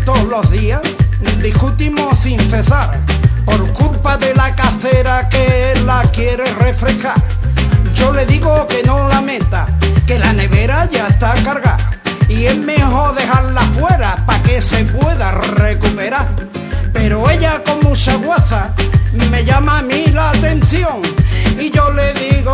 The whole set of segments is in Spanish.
todos los días discutimos sin cesar por culpa de la casera que él la quiere refrescar. Yo le digo que no la meta, que la nevera ya está cargada y es mejor dejarla fuera para que se pueda recuperar. Pero ella con mucha guasa me llama a mí la atención y yo le digo,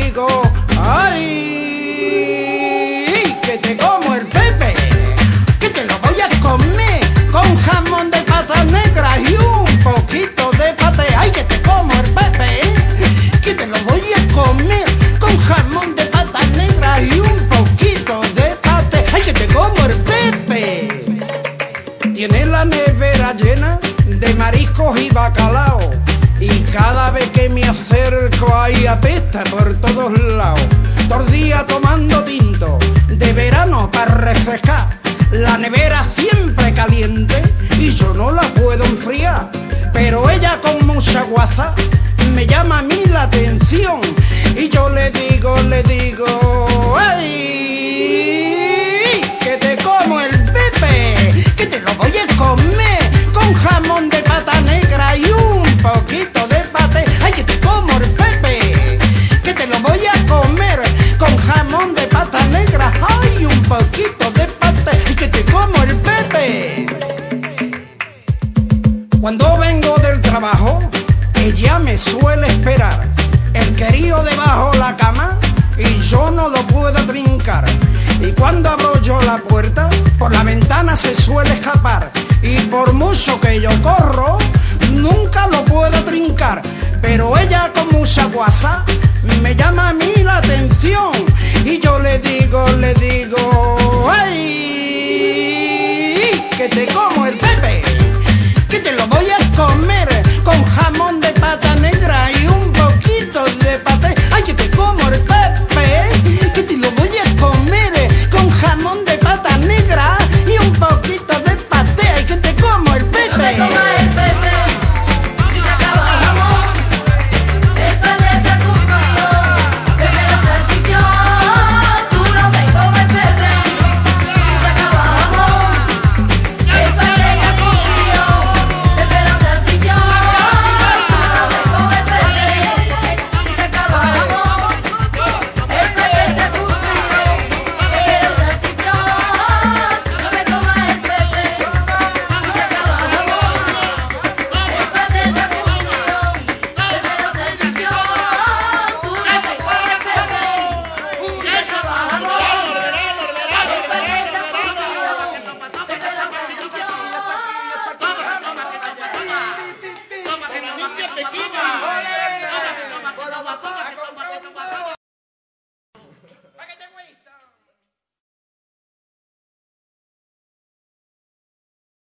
¡ay! Que te como el Pepe, que te lo voy a comer con jamón de patas negras y un poquito de paté. ¡Ay, que te como el Pepe, que te lo voy a comer con jamón de patas negras y un poquito de paté! ¡Ay, que te como el Pepe! Tiene la nevera llena de mariscos y bacalao y cada vez que me acerco ahí apesta por todos lados. Todo el día tomando tinto de verano para refrescar, la nevera siempre caliente y yo no la puedo enfriar. Pero ella con mucha guasa me llama a mí la atención y yo le digo, ¡ay! Que te como el Pepe, que te lo voy a comer con jamón de pata negra y un poquito de paté. ¡Ay, que te como el Pepe, que te lo voy a comer con jamón de pata negra! ¡Ay, un poquito de paté! ¡Y que te como el Pepe! Cuando vengo del trabajo, ella me suele esperar, el querido debajo la cama y yo no lo puedo trincar. Y cuando abro yo la puerta, por la ventana se suele escapar. Y por mucho que yo corro, nunca lo puedo trincar. Pero ella con mucha guasa me llama a mí la atención y yo le digo, ¡ay! Que te como el Pepe, que te lo voy a comer con jamón de pata negra y un poquito de paté. ¡Ay, que te como el Pepe, que te lo voy a comer con jamón de pata negra y un poquito de paté! ¡Ay, que te como el Pepe! No me comas el Pepe, si se acaba el jamón, el paté está cumplido, Pepe no está el chichón. Tú no me comas el Pepe, si se acaba el jamón, el paté está cumplido, Pepe no está el chichón. Tú no me comas el Pepe, si se acaba el jamón, el paté está cumplido, Pepe no está el chichón. Tú no me comas el Pepe, si se acaba el jamón, el paté está cumplido, Pepe no está el chichón. Tú no me comas el Pepe, si se acaba el jamón, el paté está cumplido, Pepe no está el chichón. Toma, que la niña es pequeña.